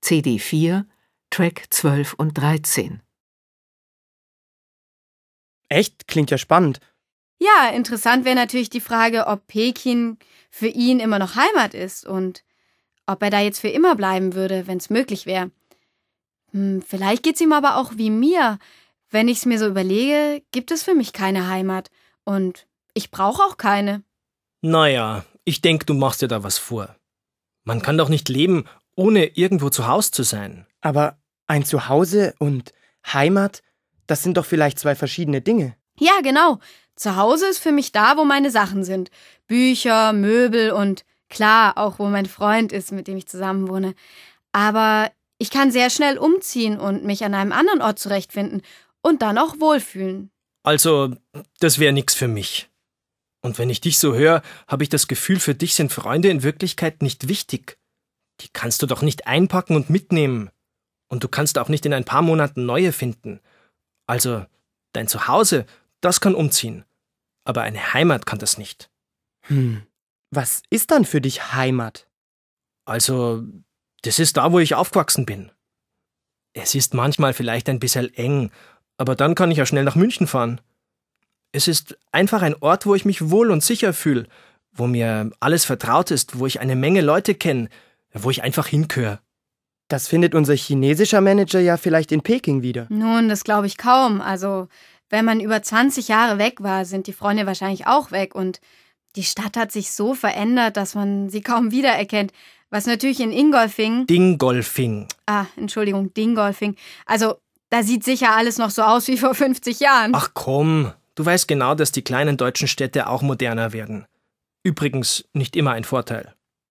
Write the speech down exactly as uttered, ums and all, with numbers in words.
C D vier, Track zwölf und dreizehn. Echt? Klingt ja spannend. Ja, interessant wäre natürlich die Frage, ob Peking für ihn immer noch Heimat ist und ob er da jetzt für immer bleiben würde, wenn es möglich wäre. Hm, vielleicht geht's ihm aber auch wie mir. Wenn ich's mir so überlege, gibt es für mich keine Heimat. Und ich brauche auch keine. Naja, ich denke, du machst dir da was vor. Man kann doch nicht leben, ohne irgendwo zu Hause zu sein. Aber ein Zuhause und Heimat, das sind doch vielleicht zwei verschiedene Dinge. Ja, genau. Zu Hause ist für mich da, wo meine Sachen sind. Bücher, Möbel und klar, auch wo mein Freund ist, mit dem ich zusammenwohne. Aber ich kann sehr schnell umziehen und mich an einem anderen Ort zurechtfinden und dann auch wohlfühlen. Also, das wäre nix für mich. Und wenn ich dich so höre, habe ich das Gefühl, für dich sind Freunde in Wirklichkeit nicht wichtig. Die kannst du doch nicht einpacken und mitnehmen. Und du kannst auch nicht in ein paar Monaten neue finden. Also, dein Zuhause, das kann umziehen. Aber eine Heimat kann das nicht. Hm, was ist dann für dich Heimat? Also, das ist da, wo ich aufgewachsen bin. Es ist manchmal vielleicht ein bisschen eng, aber dann kann ich ja schnell nach München fahren. Es ist einfach ein Ort, wo ich mich wohl und sicher fühle, wo mir alles vertraut ist, wo ich eine Menge Leute kenne, wo ich einfach hingehöre. Das findet unser chinesischer Manager ja vielleicht in Peking wieder. Nun, das glaube ich kaum. Also, wenn man über zwanzig Jahre weg war, sind die Freunde wahrscheinlich auch weg. Und die Stadt hat sich so verändert, dass man sie kaum wiedererkennt. Was natürlich in Ingolfing... Dingolfing. Ah, Entschuldigung, Dingolfing. Also, da sieht sicher alles noch so aus wie vor fünfzig Jahren. Ach komm, du weißt genau, dass die kleinen deutschen Städte auch moderner werden. Übrigens nicht immer ein Vorteil.